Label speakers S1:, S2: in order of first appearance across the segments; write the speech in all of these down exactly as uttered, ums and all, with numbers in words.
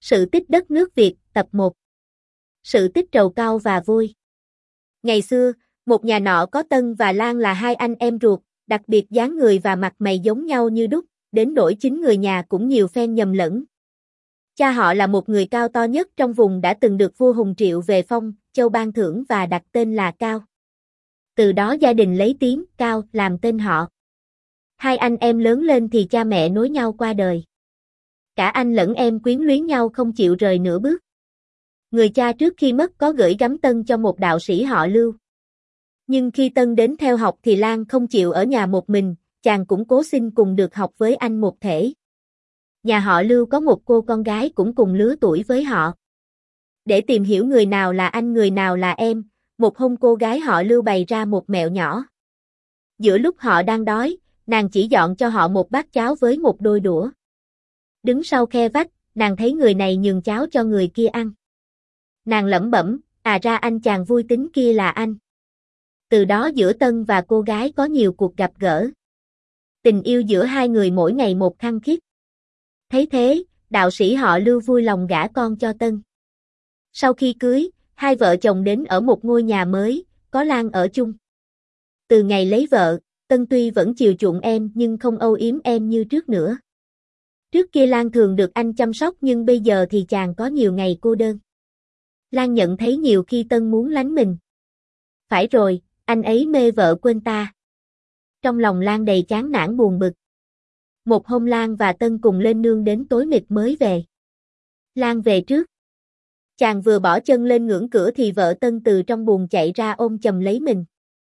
S1: Sự tích đất nước Việt, tập một. Sự tích trầu cau và vui. Ngày xưa, một nhà nọ có Tân và Lan là hai anh em ruột, đặc biệt dáng người và mặt mày giống nhau như đúc, đến nỗi chính người nhà cũng nhiều phen nhầm lẫn. Cha họ là một người cao to nhất trong vùng đã từng được vua Hùng Triệu về phong, châu ban thưởng và đặt tên là Cao. Từ đó gia đình lấy tiếng Cao làm tên họ. Hai anh em lớn lên thì cha mẹ nối nhau qua đời. Cả anh lẫn em quyến luyến nhau không chịu rời nửa bước. Người cha trước khi mất có gửi gắm Tân cho một đạo sĩ họ Lưu. Nhưng khi Tân đến theo học thì Lan không chịu ở nhà một mình, chàng cũng cố xin cùng được học với anh một thể. Nhà họ Lưu có một cô con gái cũng cùng lứa tuổi với họ. Để tìm hiểu người nào là anh người nào là em, một hôm cô gái họ Lưu bày ra một mẹo nhỏ. Giữa lúc họ đang đói, nàng chỉ dọn cho họ một bát cháo với một đôi đũa. Đứng sau khe vách, nàng thấy người này nhường cháo cho người kia ăn. Nàng lẩm bẩm, à ra anh chàng vui tính kia là anh. Từ đó giữa Tân và cô gái có nhiều cuộc gặp gỡ. Tình yêu giữa hai người mỗi ngày một khăng khít. Thấy thế, đạo sĩ họ Lưu vui lòng gả con cho Tân. Sau khi cưới, hai vợ chồng đến ở một ngôi nhà mới, có Lan ở chung. Từ ngày lấy vợ, Tân tuy vẫn chiều chuộng em nhưng không âu yếm em như trước nữa. Trước kia Lan thường được anh chăm sóc nhưng bây giờ thì chàng có nhiều ngày cô đơn. Lan nhận thấy nhiều khi Tân muốn lánh mình. Phải rồi, anh ấy mê vợ quên ta. Trong lòng Lan đầy chán nản buồn bực. Một hôm Lan và Tân cùng lên nương đến tối mịt mới về. Lan về trước. Chàng vừa bỏ chân lên ngưỡng cửa thì vợ Tân từ trong buồng chạy ra ôm chầm lấy mình.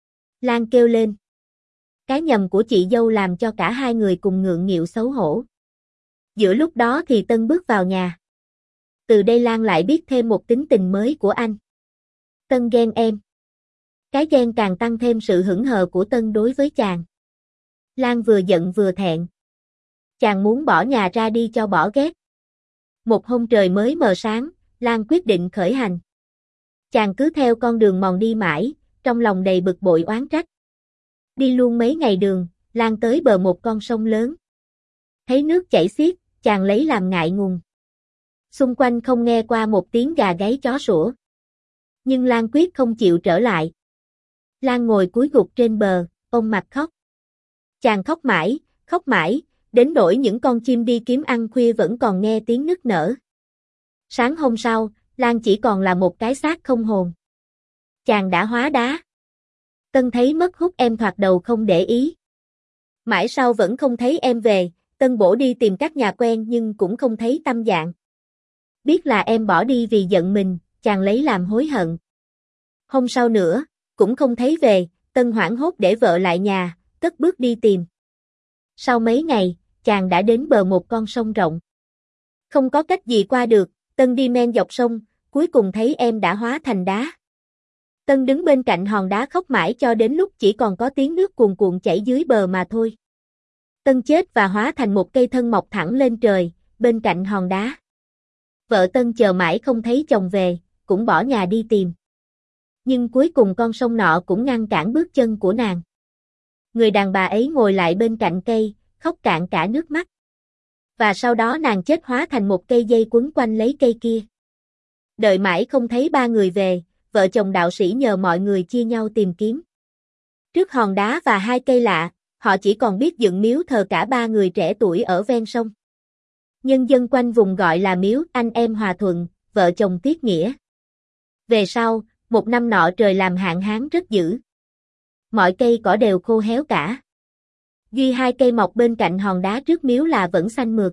S1: Lan kêu lên. Cái nhầm của chị dâu làm cho cả hai người cùng ngượng nghịu xấu hổ. Giữa lúc đó thì Tân bước vào nhà. Từ đây Lan lại biết thêm một tính tình mới của anh. Tân ghen em. Cái ghen càng tăng thêm sự hững hờ của Tân đối với chàng. Lan vừa giận vừa thẹn. Chàng muốn bỏ nhà ra đi cho bỏ ghét. Một hôm trời mới mờ sáng, Lan quyết định khởi hành. Chàng cứ theo con đường mòn đi mãi, trong lòng đầy bực bội oán trách. Đi luôn mấy ngày đường, Lan tới bờ một con sông lớn. Thấy nước chảy xiết, chàng lấy làm ngại ngùng. Xung quanh không nghe qua một tiếng gà gáy chó sủa. Nhưng Lan quyết không chịu trở lại. Lan ngồi cúi gục trên bờ, ôm mặt khóc. Chàng khóc mãi, khóc mãi, đến nỗi những con chim đi kiếm ăn khuya vẫn còn nghe tiếng nức nở. Sáng hôm sau, Lan chỉ còn là một cái xác không hồn. Chàng đã hóa đá. Tân thấy mất hút em thoạt đầu không để ý. Mãi sau vẫn không thấy em về, Tân bổ đi tìm các nhà quen nhưng cũng không thấy tâm dạng. Biết là em bỏ đi vì giận mình, chàng lấy làm hối hận. Hôm sau nữa, cũng không thấy về, Tân hoảng hốt để vợ lại nhà, cất bước đi tìm. Sau mấy ngày, chàng đã đến bờ một con sông rộng. Không có cách gì qua được, Tân đi men dọc sông, cuối cùng thấy em đã hóa thành đá. Tân đứng bên cạnh hòn đá khóc mãi cho đến lúc chỉ còn có tiếng nước cuồn cuộn chảy dưới bờ mà thôi. Tân chết và hóa thành một cây thân mọc thẳng lên trời, bên cạnh hòn đá. Vợ Tân chờ mãi không thấy chồng về, cũng bỏ nhà đi tìm. Nhưng cuối cùng con sông nọ cũng ngăn cản bước chân của nàng. Người đàn bà ấy ngồi lại bên cạnh cây, khóc cạn cả nước mắt. Và sau đó nàng chết hóa thành một cây dây quấn quanh lấy cây kia. Đợi mãi không thấy ba người về, vợ chồng đạo sĩ nhờ mọi người chia nhau tìm kiếm. Trước hòn đá và hai cây lạ, họ chỉ còn biết dựng miếu thờ cả ba người trẻ tuổi ở ven sông. Nhân dân quanh vùng gọi là miếu anh em hòa thuận, vợ chồng tiết nghĩa. Về sau, một năm nọ trời làm hạn hán rất dữ. Mọi cây cỏ đều khô héo cả. Duy hai cây mọc bên cạnh hòn đá trước miếu là vẫn xanh mượt.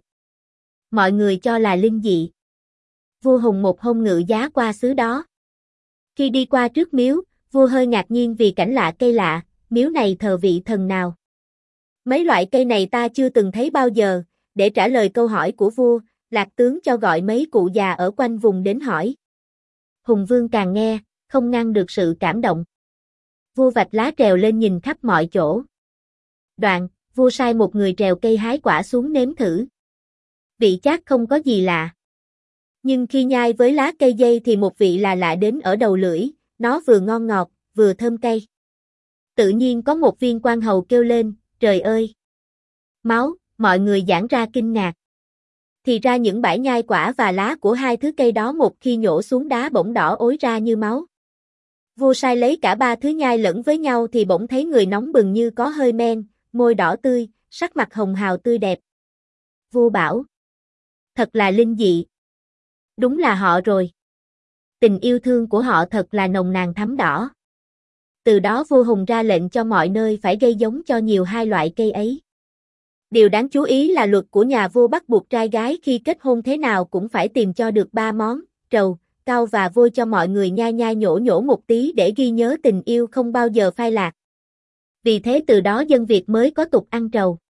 S1: Mọi người cho là linh dị. Vua Hùng một hôm ngự giá qua xứ đó. Khi đi qua trước miếu, vua hơi ngạc nhiên vì cảnh lạ cây lạ, miếu này thờ vị thần nào. Mấy loại cây này ta chưa từng thấy bao giờ, để trả lời câu hỏi của vua, Lạc tướng cho gọi mấy cụ già ở quanh vùng đến hỏi. Hùng vương càng nghe, không ngăn được sự cảm động. Vua vạch lá trèo lên nhìn khắp mọi chỗ. Đoạn, vua sai một người trèo cây hái quả xuống nếm thử. Vị chát không có gì lạ. Nhưng khi nhai với lá cây dây thì một vị là lạ đến ở đầu lưỡi, nó vừa ngon ngọt, vừa thơm cay. Tự nhiên có một viên quan hầu kêu lên, trời ơi! Máu, mọi người giãn ra kinh ngạc. thì ra những bãi nhai quả và lá của hai thứ cây đó một khi nhổ xuống đá bỗng đỏ ối ra như máu. Vua sai lấy cả ba thứ nhai lẫn với nhau thì bỗng thấy người nóng bừng như có hơi men, môi đỏ tươi, sắc mặt hồng hào tươi đẹp. Vua bảo: thật là linh dị. Đúng là họ rồi. Tình yêu thương của họ thật là nồng nàn thắm đỏ. Từ đó vua Hùng ra lệnh cho mọi nơi phải gây giống cho nhiều hai loại cây ấy. Điều đáng chú ý là luật của nhà vua bắt buộc trai gái khi kết hôn thế nào cũng phải tìm cho được ba món, trầu, cau và vôi cho mọi người nhai nhai nhổ nhổ một tí để ghi nhớ tình yêu không bao giờ phai lạc. Vì thế từ đó dân Việt mới có tục ăn trầu.